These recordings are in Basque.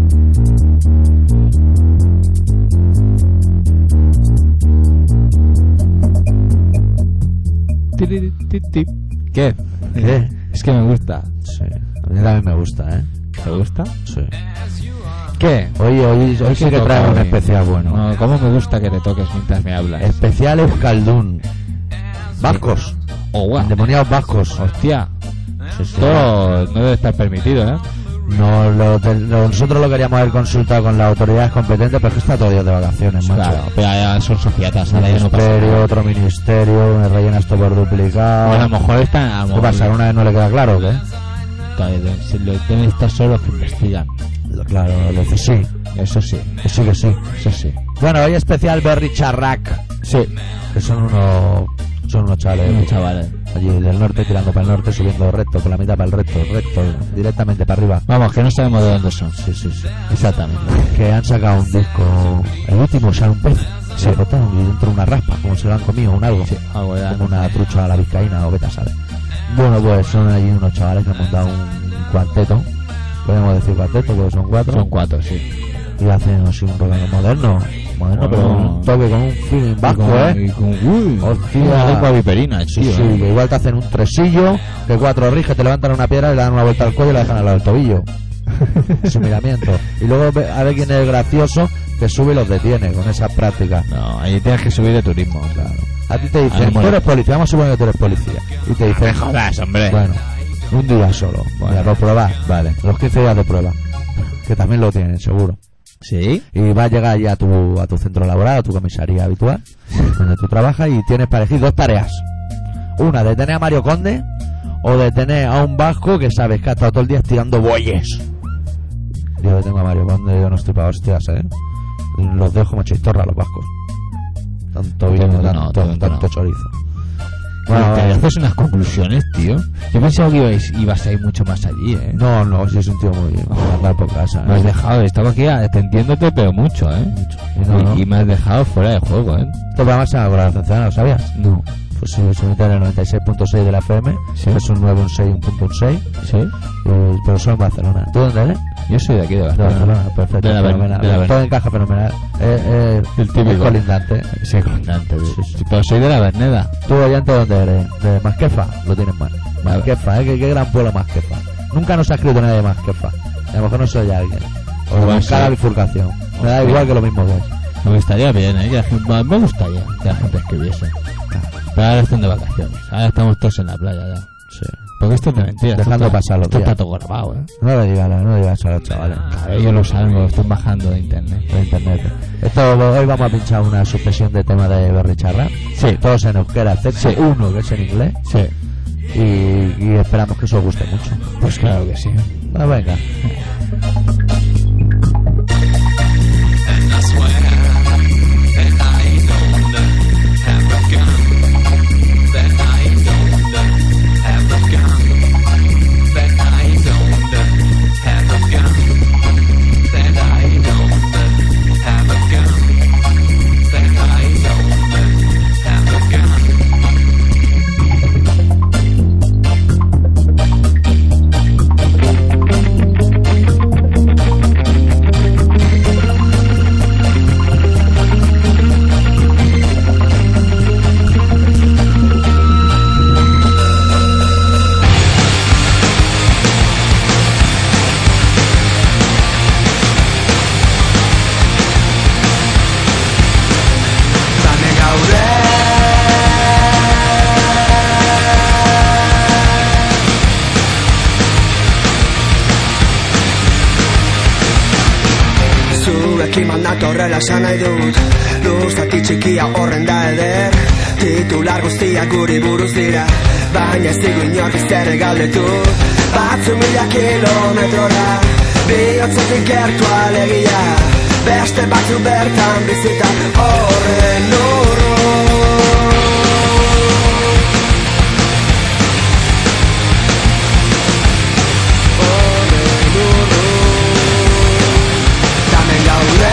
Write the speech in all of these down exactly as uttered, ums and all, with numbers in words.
¿Qué? ¿Qué? Es que me gusta. Sí, a mí también me gusta, ¿eh? ¿Te gusta? Sí. ¿Qué? Oye, hoy, hoy sí que trae un especial bueno. No, ¿cómo me gusta que te toques mientras me hablas? Especial Euskaldun. Vascos. Oh, guau. Endemoniados vascos. Hostia. Sí, sí. Esto no debe estar permitido, ¿eh? No, lo, te- lo- nosotros lo queríamos haber consultado con las autoridades competentes, pero es que está todo día de vacaciones, macho. Claro, pero ya son societas, Un ahora ya no pasa ministerio, nada. otro ministerio, me rellena esto por duplicado. Bueno, a lo mejor están... A lo ¿Qué mejor, pasa? ¿Una vez no le queda claro o qué? Claro, se lo- deben estar solo los que investigan. Claro, le dice sí, Eso sí, que sí, que sí. eso sí. Bueno, hoy especial Berry Charrac, Sí, que son unos son unos chavales unos chavales. allí del norte, tirando para el norte, subiendo recto, por la mitad para el recto, recto, directamente para arriba. Vamos, que no sabemos de dónde son. Sí, sí, sí. Exactamente. Que han sacado un disco, el último, sale un pez, se botaron y dentro una raspa, como si lo han comido, un algo. Sí, algo de Como una trucha a la vizcaína o vete a saber. Bueno, pues son allí unos chavales que han montado un cuarteto, podemos decir cuarteto porque son cuatro, Son cuatro, sí. y hacen así un rock moderno, moderno, Bueno. pero con un toque, con un feeling vasco, Y con- ¿eh? y con, uy, Hostia. una lengua viperina, Sí, tío, sí, ¿eh? que igual te hacen un tresillo, que cuatro riges, te levantan una piedra y le dan una vuelta al cuello y la dejan al lado del tobillo. Su miramiento. Y luego ve- a ver quién es gracioso, que sube y los detiene con esas prácticas. No, ahí tienes que subir de turismo, claro. A ti te A dicen, mí tú mola. eres policía, vamos a suponer que tú eres policía. Y te dicen, jodas, hombre. bueno, un día solo. Bueno. Bueno, lo pruebas, vale. Los quince días de prueba. Que también lo tienen, seguro. ¿Sí? Y vas a llegar ya a tu, a tu centro laboral, a tu comisaría habitual, donde tú trabajas, y tienes para elegir dos tareas. Una, detener a Mario Conde, o detener a un vasco que sabes que ha estado todo el día estirando bueyes. Yo detengo a Mario Conde, yo no estoy para hostias, ¿eh? Los dejo como chistorra los vascos. Tanto vino, Todo que no, tanto, todo que tanto no. chorizo. Bueno, Bueno, te haces unas conclusiones, tío. Yo pensaba que ibas, ibas a ir mucho más allí, ¿eh? no, no, si es un tío muy bien, para andar por casa. Me has ¿eh? dejado, estaba aquí atendiéndote, pero mucho, ¿eh? Y no, no. Y, y me has dejado fuera de juego, ¿eh? Este programa se llama Colaboración, ¿lo sabías? No. Pues si se mete en el noventa y seis punto seis de la F M, Sí. es un nueve, un seis, un punto seis, ¿Sí? eh, pero solo en Barcelona. ¿Tú dónde eres? Yo soy de aquí, de De Barcelona. Barcelona, perfecto, De la Ver- fenomenal. de la Ver- Todo encaja fenomenal. Eh, eh, El típico. es colindante. Sí, colindante, Sí, sí. pero soy de la Verneda. ¿Tú oyente dónde eres? ¿De Masquefa? Lo tienes mal. Masquefa, ¿eh? ¿Qué, qué gran pueblo Masquefa. Nunca nos ha escrito nadie de Masquefa. A lo mejor no soy alguien. O Igual de cada sí. bifurcación. Me da Hostia. igual que lo mismo que es. Me gustaría bien, ¿eh? Que la gente, me gustaría que la gente escribiese. Pero ahora están de vacaciones. Ahora estamos todos en la playa ya. Sí. Porque esto es de mentira. Dejando esto está- pasar los Esto días. está todo grabado, ¿eh? No le digas, no le digas a los chavales. Claro, ellos lo saben, lo están bajando de internet. Por internet. Esto, hoy vamos a pinchar una suspensión de tema de Berry Charra. Sí. Todos en euskera, excepto Sí. uno que es en inglés. Sí. Y, y esperamos que eso os guste mucho. Pues claro que sí. Bueno, venga. And I swear that I don't have a gun, that I don't have a gun, that I don't have a gun, that I don't have a gun, that I don't have a gun. Zane gaude Zuekin mandatorrela esan nahi dut Luzati txikia horren da eder Titular guztiak guri buruz dira Baina ez digu inork izterre galdetu Batzu mila kilometrora Bihotzetik gertu alegia Beste batzu bertan bizita horren urrun Horren urrun Tamen gaude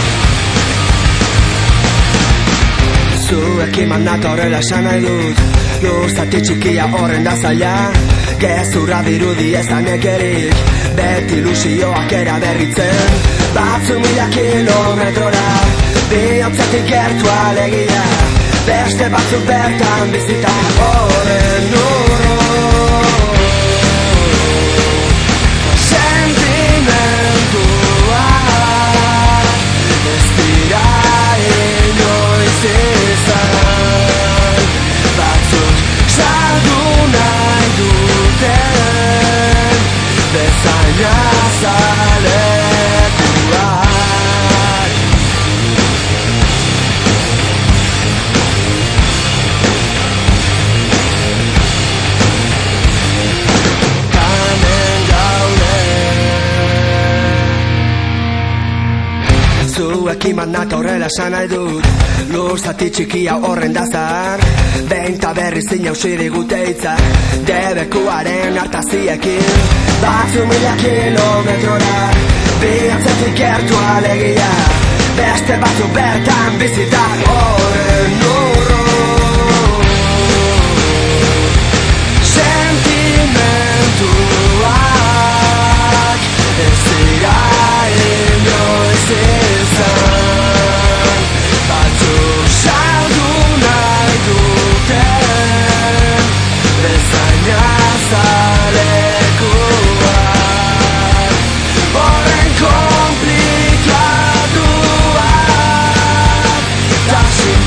Zuekin mandatorrela esan nahi dut Luzati txikia horren da zaila, gezurra dirudi ezan ekerik, beti ilusioak eraberritzen, batzu mila kilometrora, bihotzetik gertu alegia, beste batzuk bertan bizita horren urro. Sentimentua ez dira inoiz izan, batzuk saldu nahi duten bezain azalekuak. Zuekin bat horrela esan nahi dut, lur zati txikia horren da zahar, behin ta berriz inausi digute hitza, debekuaren hartaziekin, batzu mila kilometrora, bihatzetik gertu alegia, beste batzu bertan bizita horren urro. Sentimentuak ez dira inoiz izan, batzuk saldu nahi duten bezain azalekuak, horren komplikatuak, taxi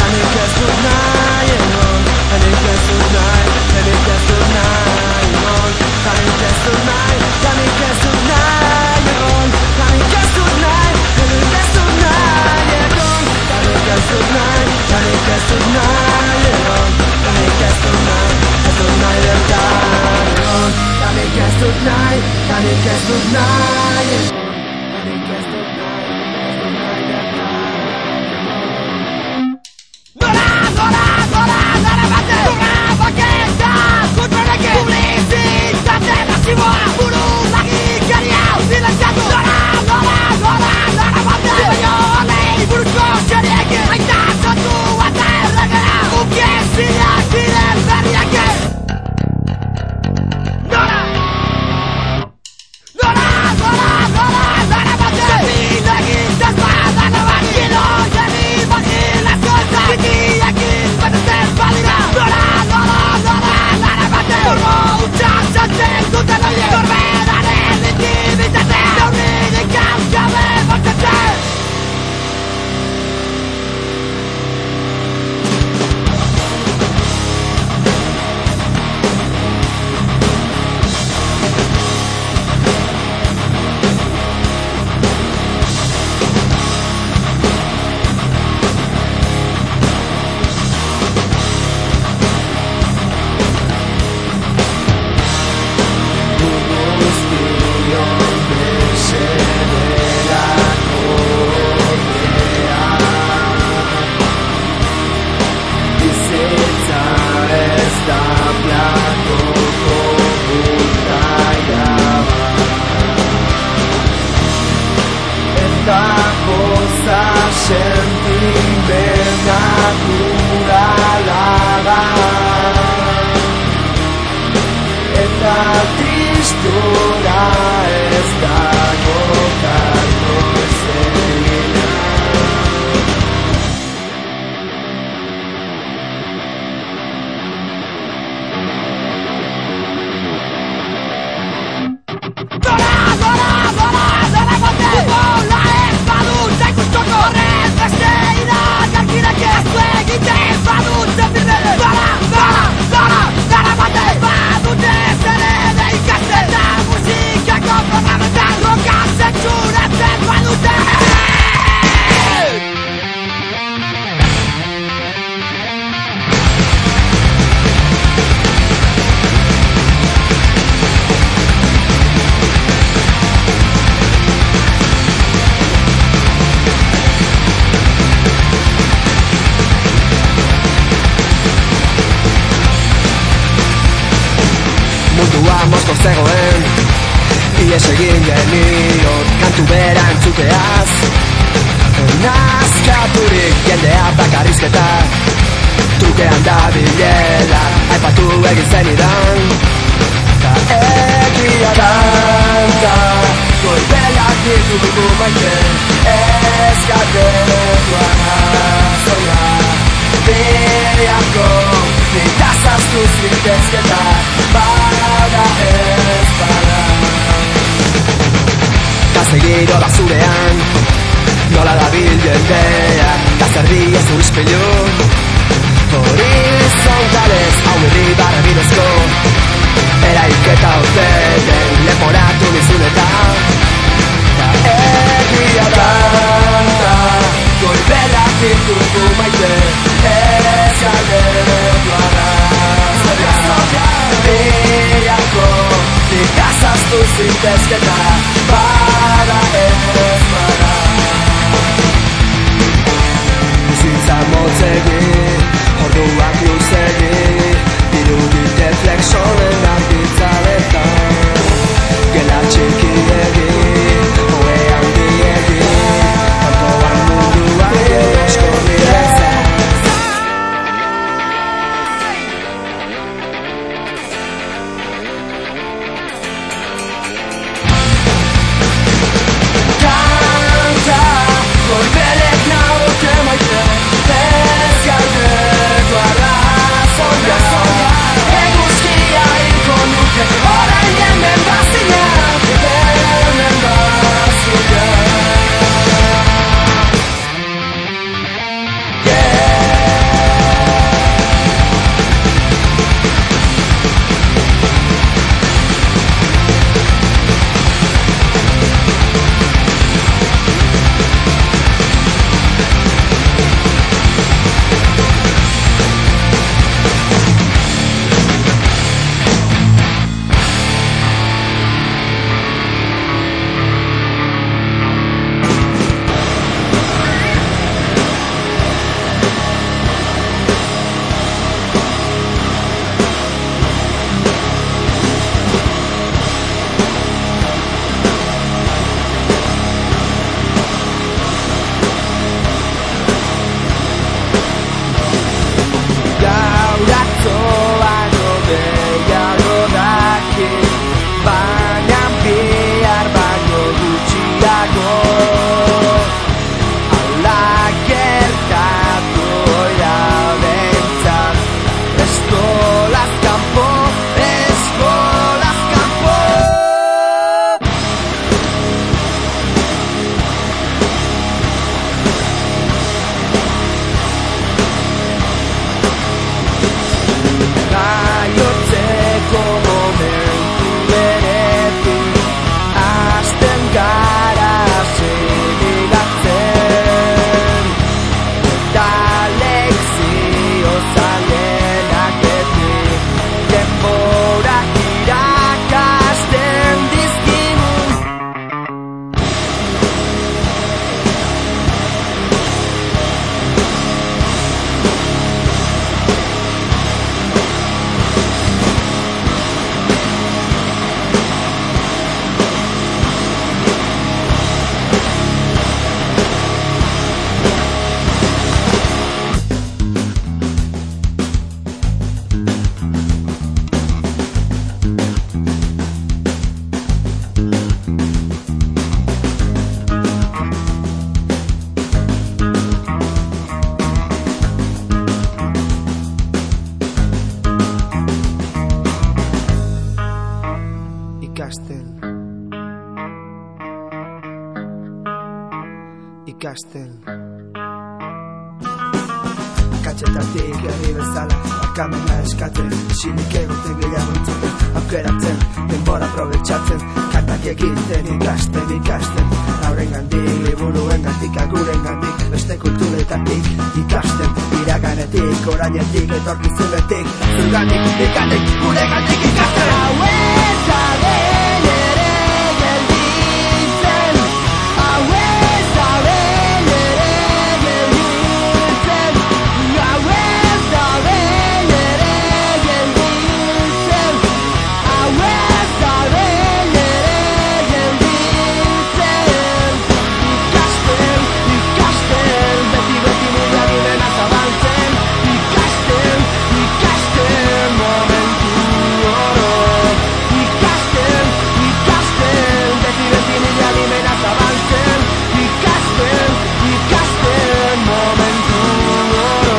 nik ez dut nahi egon, ta nik ez dut nahi, ta nik ez dut nahi egon, ta nik ez dut nahi, ta nik ez dut nahi egon, ta nik ez dut nahi, ta nik ez dut nahi egon, ta nik ez dut nahi, ta nik ez dut nahi egon, ta nik ez dut nahi, ez dut nahi bertan egon, ta nik ez dut nahi, ta nik ez dut nahi egon, ta nik ez dut nahi, ez dut nahi bertan. Nola, nola, nola, nola bate, nola baketa, kontrarekin publizitate masiboa, buru lagikeria, silenziatu. Nola, nola, nola, nola bate, baino alei buruzko seriekin, aita zotu eta erregera, ukiezinak diren berriakin. Nola, nola, nola, nola, nola bate, zepilegin desbada nabar, gino jeni imaginazioa, bitiakin betetzen balira. Nola, nola, nola, nola bate, normo utxan zaten duten oie, norberaren intimitate, neurririk gabe bortzatzen. Mundua mozko zegoen, ies egin genion, kantu bera entzuteaz. Nazkaturik jendea bakarrizketa, trukean da bilela, aipatu egin zenidan. Ta egia danta, goibelak ditugu maite, ez galdetua zola. Biako, nitazaztu zintezketa, bada ez bada. Ta segiro da zurean, nola da bil jendea, ta zerri ez urizpilu. Horizontales, hau irribarra bidezko, eraiketa urteten, leporatu nizunetan. Ta egia danta, goibelak ditugu maite, ez galdetua da. Biako, nikazaztu zintezketa, bada ez bada. Bizitza motzegi, orduak luzegi, dirudite flexonen argitzaletan. Gela txikiegi, hoe handiegi, kanpoan munduak edosko nire ikasten. Katxetatik herri bezala barkamena eskatzen, isilik egoten gehiago itzaten, aukeratzen, denbora aprobetxatzen, kantak egiten ikasten, ikasten, hauren gandik, liburuen gandik, aguren gandik, beste kulturetatik ikasten, iraganetik, orainetik, etorkizunetik, zurgandik, ikatik, gure gandik ikasten. Hau ez da den ere gelditzen, hau ez da den ere gelditzen, hau ez da den ere gelditzen, hau ez da den ere gelditzen. Ikasten, ikasten, beti beti nire adimena zabaltzen, ikasten, ikasten, momentu oro. Ikasten, ikasten, beti beti nire adimena zabaltzen, ikasten, ikasten, momentu oro.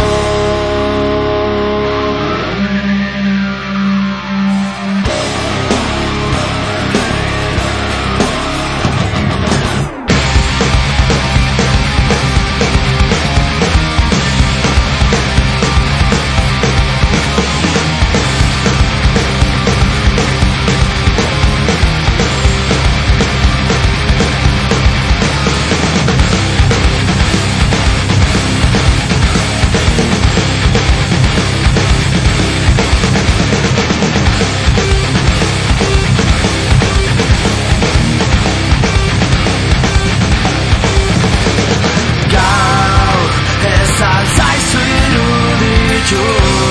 Gaur ez altzaizu iruditu,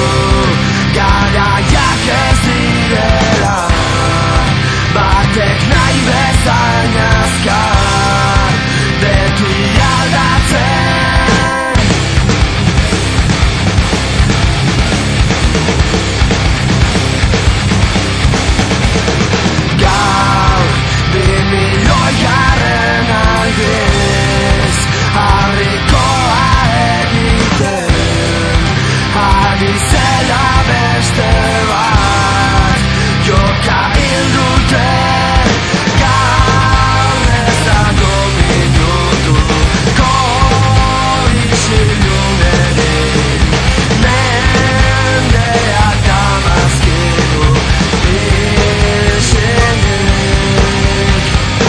garaiak ez direla, batek nahi bezain azkar, beti aldatzen. Gaur bi milioi garren aldiz, harrikoa egiten, ari zela beste bat, joka hil dute. Gaur ez dago minutuko isilunerik, mendeak damazkidu isilik.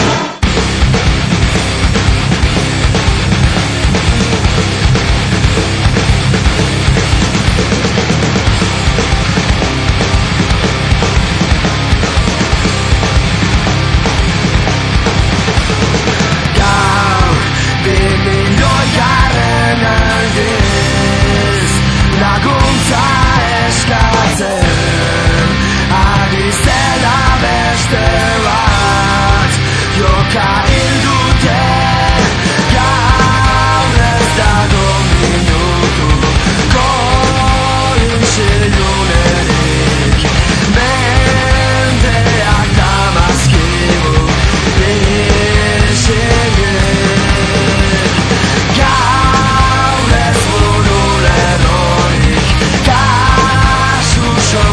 Gaur bi milioi garren aldiz, laguntza eskatzen, ari zela beste bat, joka hil dute. Gaur ez dago minutuko isilunerik, mendeak damazkigu isilik. Gaur ez buru lerrorik, kasu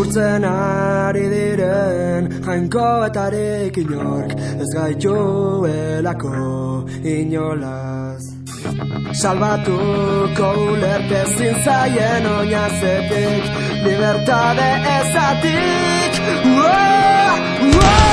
Neurtzen ari diren jainkoetarik inork ez gaituelako inolaz salbatuko ulertezin zaien oinazetik libertade ezatik Uah, uah!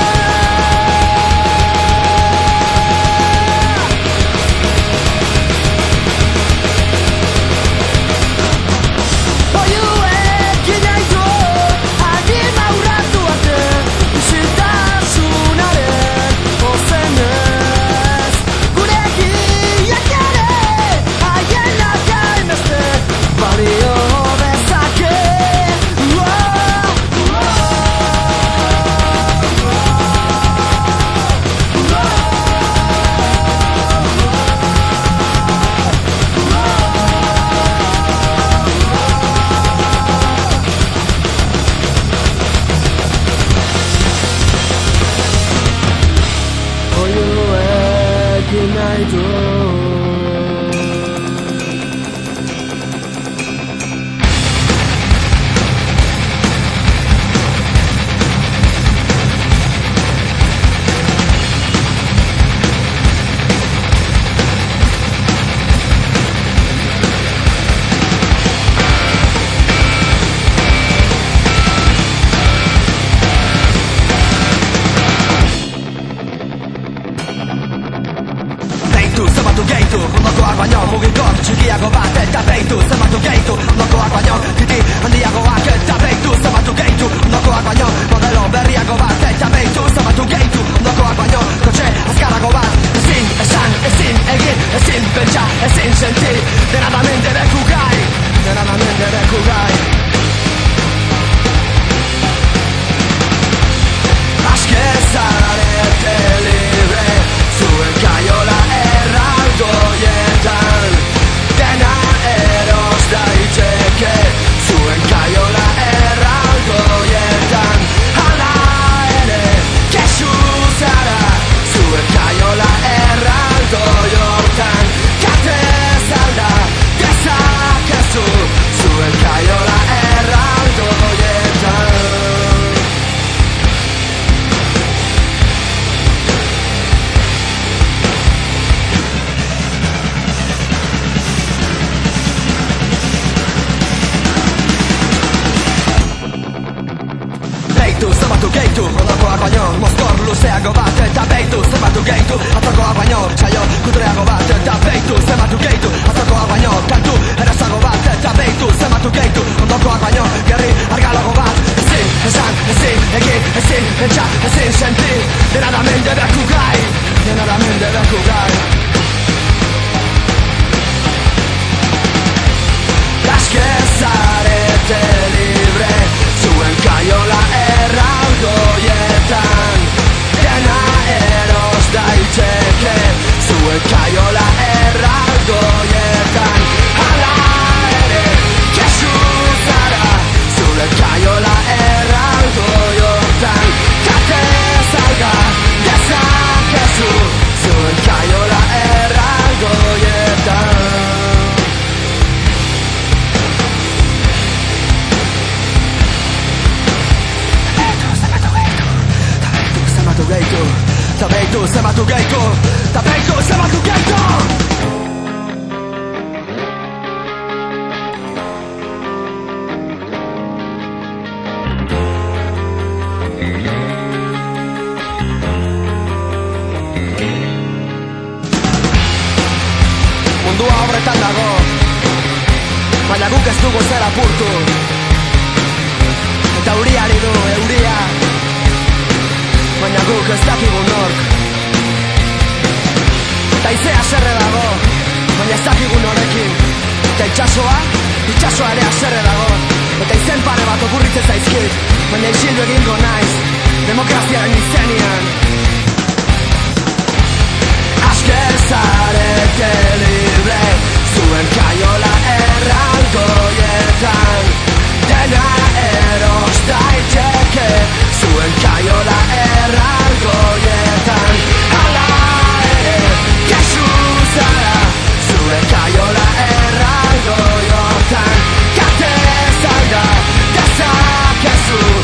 Kaiola erraldoietan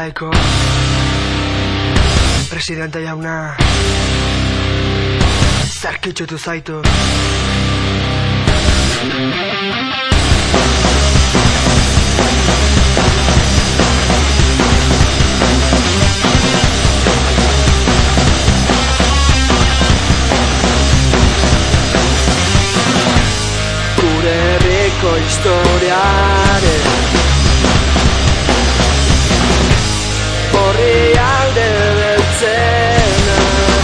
garaiko presidente jauna zarkitzutu zaitu. Gure herriko historiaren horri alde beltzena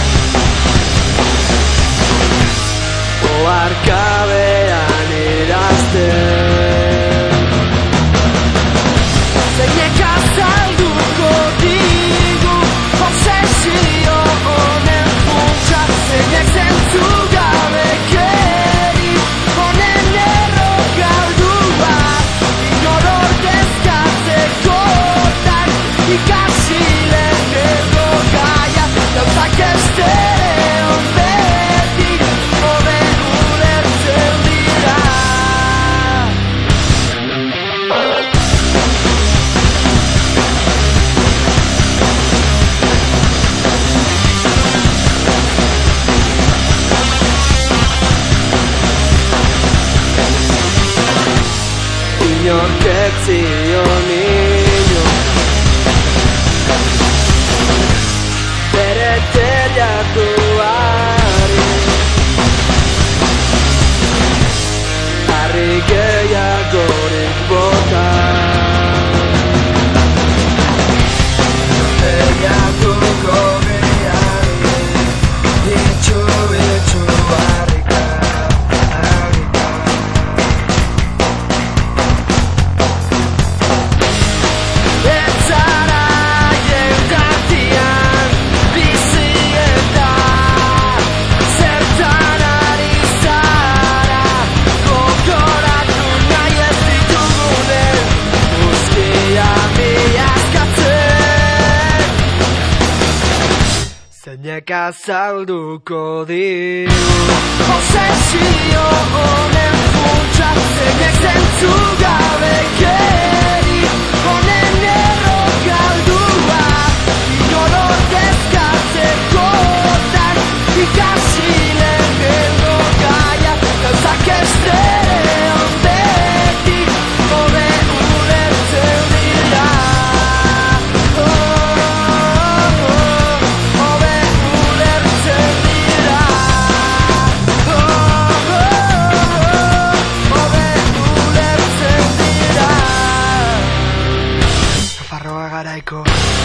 oarkabean irazten zeinek azalduko digu obsesio honen funtsa zeinek zentzugabekeri honen errokaldua inor ordezkatzekotan ikasi lehenengo gaia gauzak estereon beti hobe ulertzen dira. Inork ez zion inor bere teilatuari harri gehiagorik bota teilatuko gehiari itxu itxu harrika harrika ez zara jendatian bizi eta zertan ari zara gogoratu nahi ez ditugunen guztia miazkatzen zeinek azalduko digu obsesio honen funtsa zeinek zentzugabekeri honen errokaldua inor ordezkatzekotan ikasi lehenengo gaia gauzak estereon beti hobe ulertzen dira. Oh, oh, hobe ulertzen dira. Oh, oh, hobe ulertzen dira. Nafarroa garaiko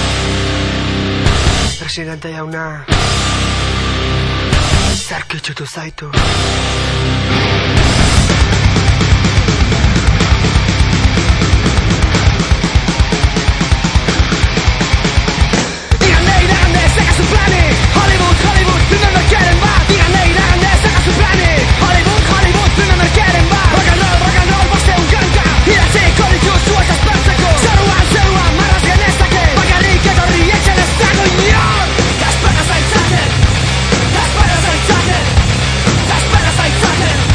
presidente jauna zarkitzutu zaitu. Díganle, díganle, saca su planes. Hollywood, Hollywood, primero quieren más. Díganle, díganle, saca su planes. Hollywood, Hollywood, primero quieren más. Rock and roll, rock and roll, boste un kanka. Idatziko dituzu eta aspertzeko. Zeruan, zeruan, marraz genezake. Bakarrik etorri etxen ez dago inor. Gaspara zaitzaten, gaspara zaitzaten, gaspara zaitzaten.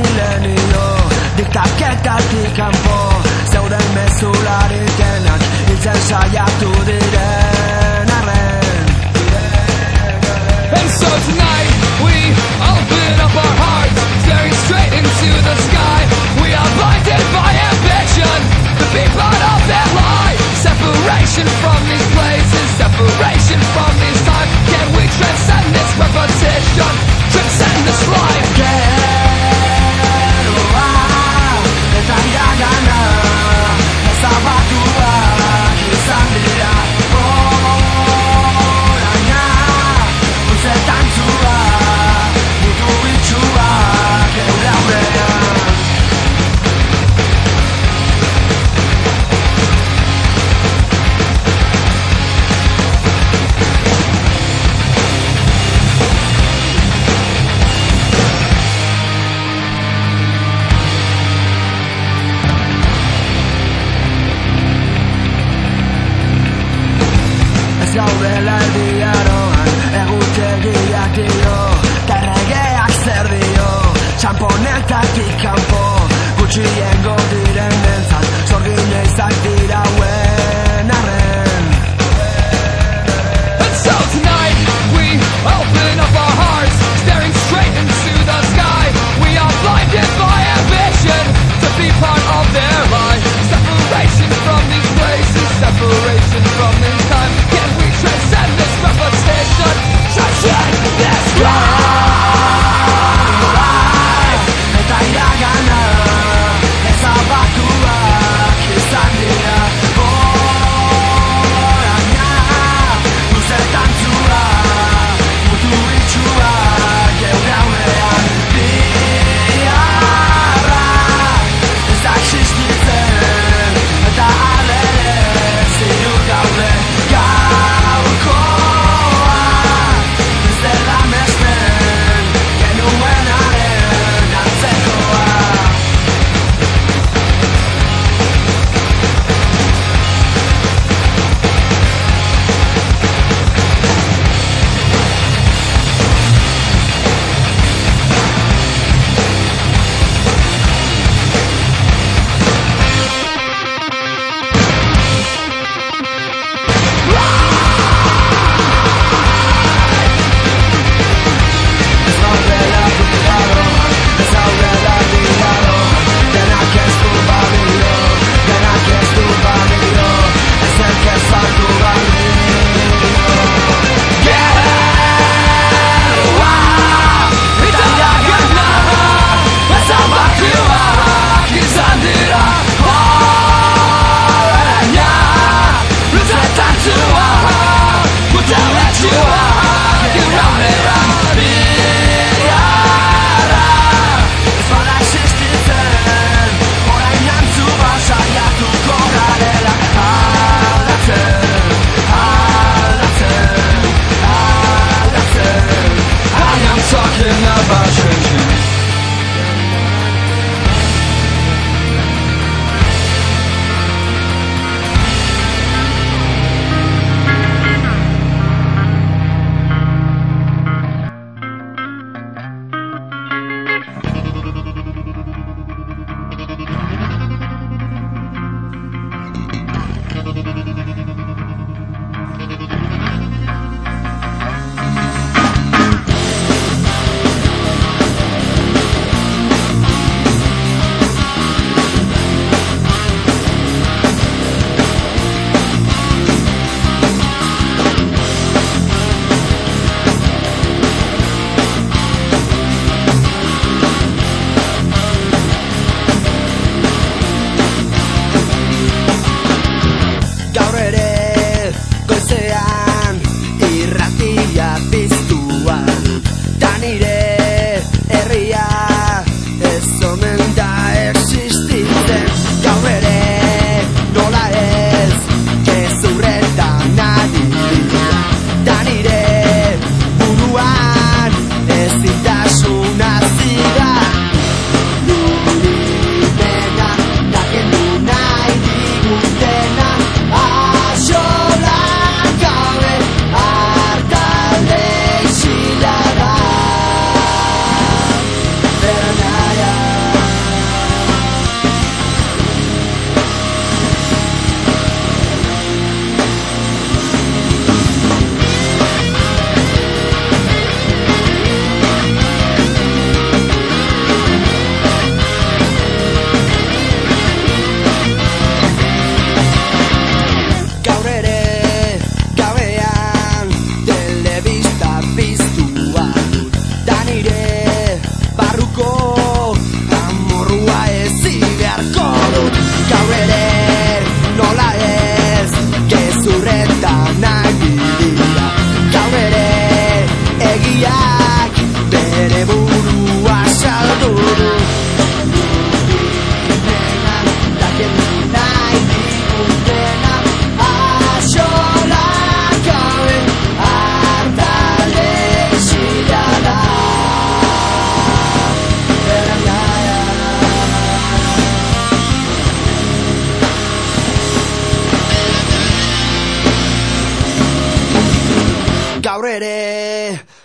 milenio diktaketatik kanpo zeuden mezularik denak hiltzen saiatu diren arren. And so tonight we open up our hearts, staring straight into the sky. We are blinded by ambition to be part of that lie. Separation from these places, separation from these times. Can we transcend this repetition, transcend this life? Geroa eta iragana ezabatuak izan dira.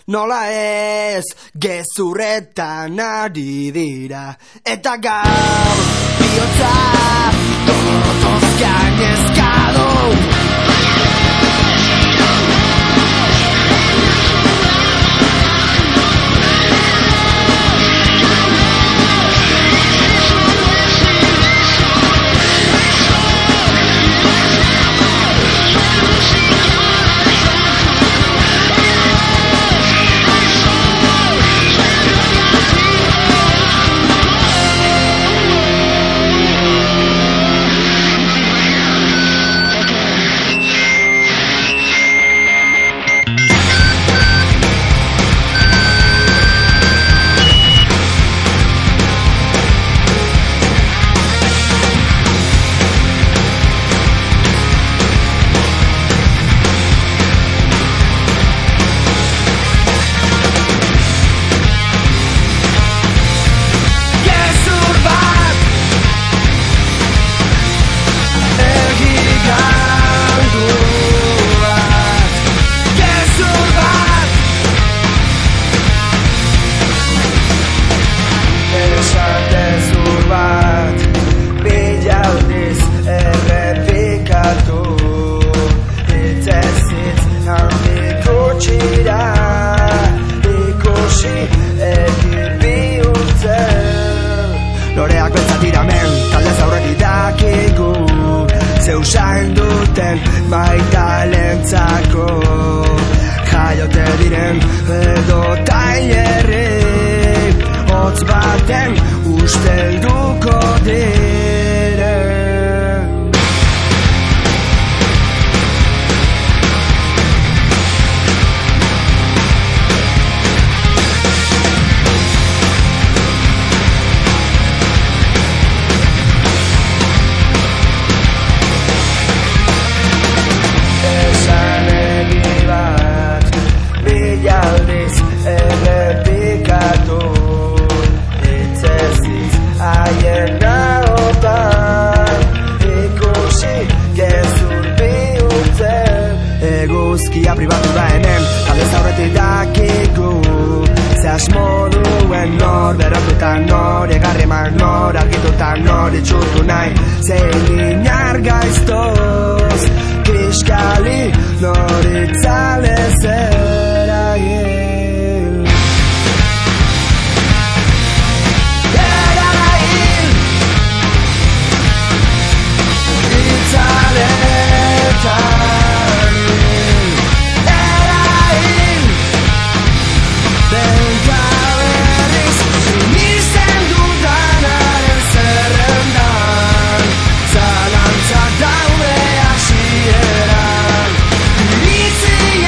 nola ez, gezurretan ari dira. Eta gaur, bihotza, todos gainezka du. Maitalentzako jaiote diren edo tailerri hotz baten ustelduko diren. Aldiz errepikatu itzeziz haien nahotan ikusi gezur bihurtzen. Eguzkia pribatu da hemen aldez aurretik dakigu ze asmo duen nor berotutan nor egarriman nor argitutan nor itxutu nahi zein inar gaiztoz kiskali nor itzalezera. Zalantzak daude hasieran, iritzi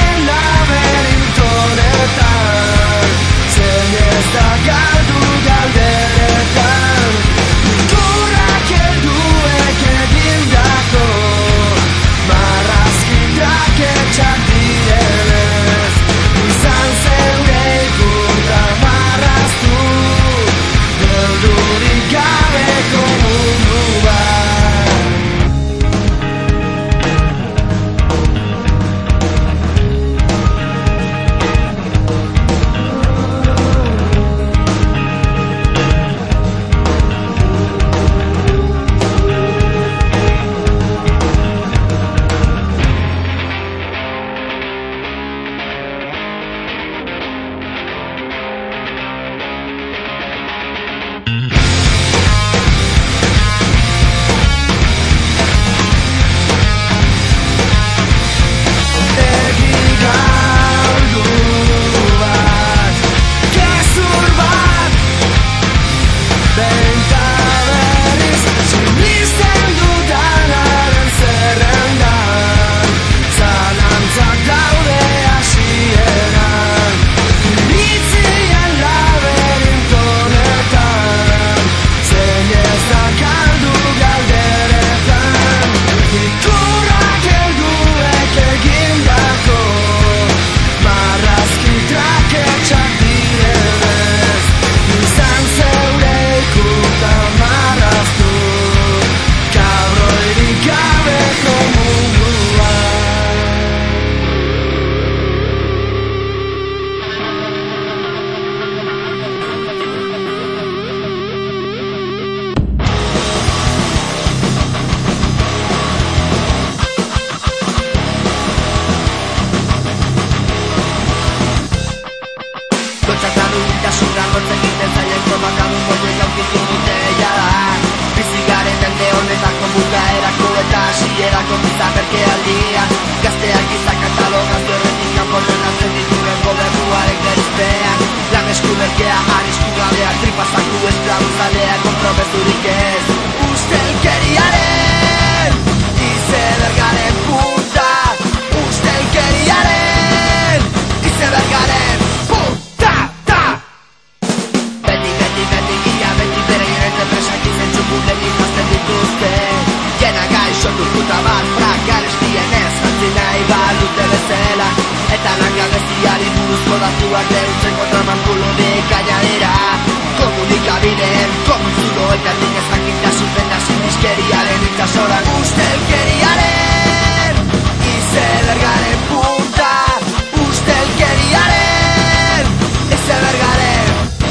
nekea arrisku gabea tripa zaku esklabuzalea kontrobezurik ez ustelkeriaren izebergaren punta ustelkeriaren izebergaren punta ta beti beti beti gila beti bere gire enpresak izen txukuletik jazten dituzte jena gaixo dukuta bat frakal estien ez jantzi nahi balute bezala eta langabeziari buruzko datuak lehuntzeko tramankulodik gainadera komunikabideen komuntzulo eta nik ezakitasun benda sinizkeriaren itxasoran ustelkeriaren izebergaren punta ustelkeriaren izebergaren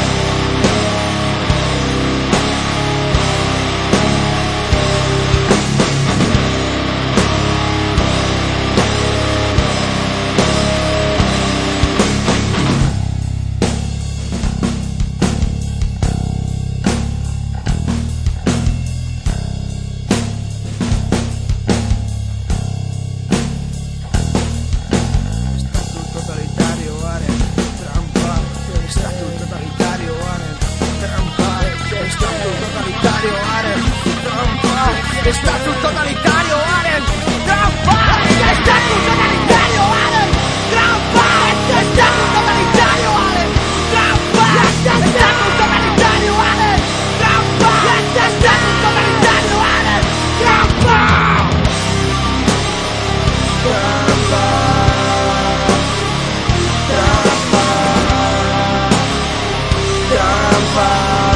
Estatu totalitarioaren trampa Estatu totalitarioaren trampa Estatu totalitarioaren trampa Estatu totalitarioaren trampa Estatu totalitarioaren trampa Trampa Trampa Trampa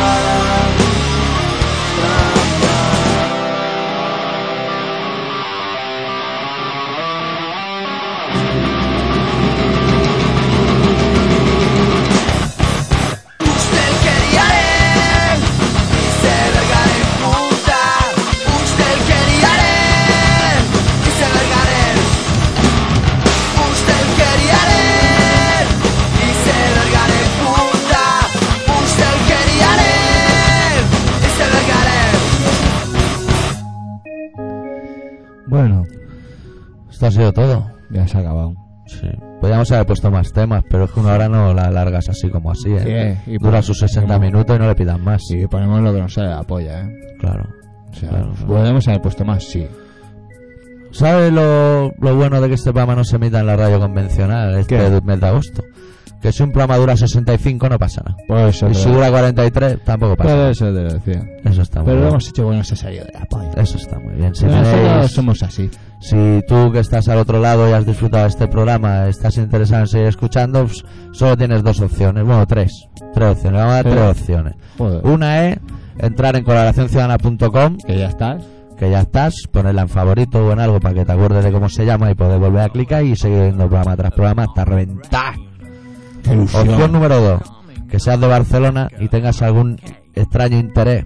Bueno, esto ha sido todo. Ya se ha acabado. Sí. Podríamos haber puesto más temas, pero es que una hora no la largas así como así, ¿eh? Sí, y Dura pues- sus sesenta minutos y no le pidan más. Sí, ponemos lo que nos sale de la polla, ¿eh? Claro. O sea, Claro, claro. podemos haber puesto más, sí. ¿Sabes lo, lo bueno de que este programa no se emita en la radio convencional este ¿Qué? mes de agosto? Que si un programa dura sesenta y cinco no pasa nada. Por eso Y si dura cuarenta y tres tampoco pasa Por nada. eso te lo decía. Eso está muy Pero lo bien. hemos hecho bueno, se salió de la polla. Eso está muy bien. Si, Nosotros tenéis- somos así. si tú que estás al otro lado y has disfrutado de este programa estás interesado en seguir escuchando, pues, solo tienes dos opciones. Bueno, tres. Tres opciones. Vamos a dar Sí. tres opciones. Joder. Una es entrar en colaboración ciudadana punto com, Que ya estás. que ya estás, ponerla en favorito o en algo para que te acuerdes de cómo se llama y poder volver a clicar y seguir viendo programa tras programa hasta reventar. Opción número dos, que seas de Barcelona y tengas algún extraño interés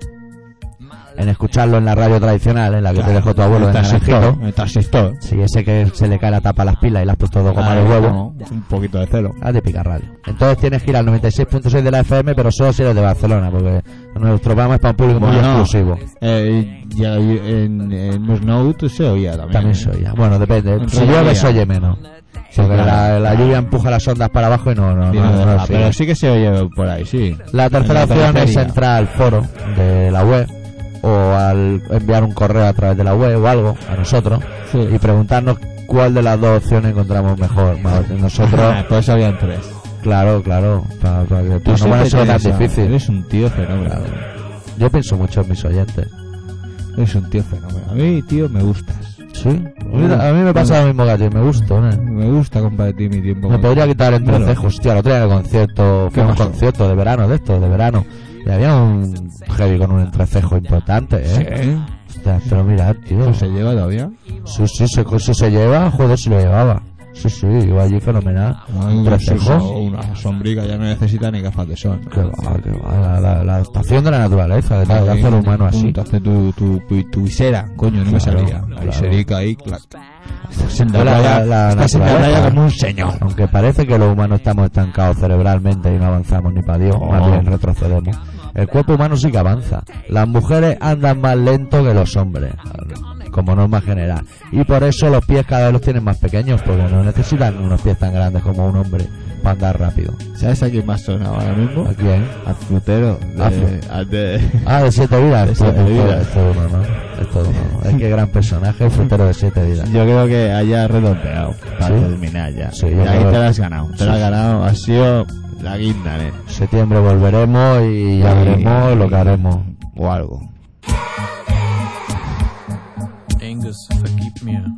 en escucharlo en la radio tradicional, en la que te dejó tu abuelo de el Naranjito. transistor. El transistor. Si ese que se le cae la tapa a las pilas y le has puesto dos gomas Ah, de huevo, no, un poquito de celo. haz de picar radio. Entonces tienes que ir al noventa y seis punto seis de la F M, pero solo si eres de Barcelona, porque nuestro programa es para un público muy Bueno, exclusivo. Eh, ya en, en Mosnout se oía también. También ¿eh? se oye. Bueno, depende. En Si realidad. llueve se oye menos. Sí, Porque claro. la, la lluvia empuja las ondas para abajo y no, no, Sí, no, no no deja, sigue. pero sí que se oye por ahí, sí. La tercera En la opción es periferia. entrar al foro de la web o al enviar un correo a través de la web o algo a nosotros Sí. y preguntarnos cuál de las dos opciones encontramos mejor. Más que nosotros, Ah, por eso habían tres. claro, claro, para, para que Tú para no siempre ponérselo tan tienes a- difícil. Eres un tío fenómeno. Claro. Yo pienso mucho en mis oyentes. Eres un tío fenómeno. A mí, tío, me gustas. Sí, mira, a mí me pasa lo mismo que a ti, me gusta, ¿eh? Me gusta compartir mi tiempo. Me con- podría quitar el Bueno, entrecejo, hostia, el otro día en el concierto, ¿Qué fue un pasó? concierto de verano, de esto, de verano, y había un heavy con un entrecejo importante, ¿eh? ¿Sí? Hostia, pero mira, tío, ¿No se lleva todavía? sí, sí, se, sí se lleva, joder, si lo llevaba, sí, sí, iba allí fenomenal, Ay, entrecejo, eso, una sombrica ya no necesita ni gafas de sol. que va, que va, la, la, la adaptación de la naturaleza, que te hace el humano así, Te hace tu, tu, tu, tu visera, coño, no me Claro, salía. La claro. viserica ahí, clac. Estás en la La- playa, la- la estás en la naturaleza. playa como un señor. aunque parece que los humanos estamos estancados cerebralmente y no avanzamos ni para Dios, Oh. más bien retrocedemos. El cuerpo humano sí que avanza. Las mujeres andan más lento que los hombres, como norma general. Y por eso los pies cada vez los tienen más pequeños, porque no necesitan unos pies tan grandes como un hombre para andar rápido. ¿Sabes a quién más sonado ahora mismo? ¿A quién? Al frutero. Ah, De, al de... Ah, de siete vidas. De Esto- siete esto- vidas. Es todo uno, ¿no? Es todo uno. Es que gran personaje, el frutero de siete vidas. Yo creo que haya redondeado para ¿Sí? terminar ya. Sí, y yo ahí creo- te la has ganado. Te Sí, la has sí. ganado. Ha sido la guinda, ¿eh? En septiembre volveremos y ya Y- veremos lo que haremos. O algo. Angus, vergib mir.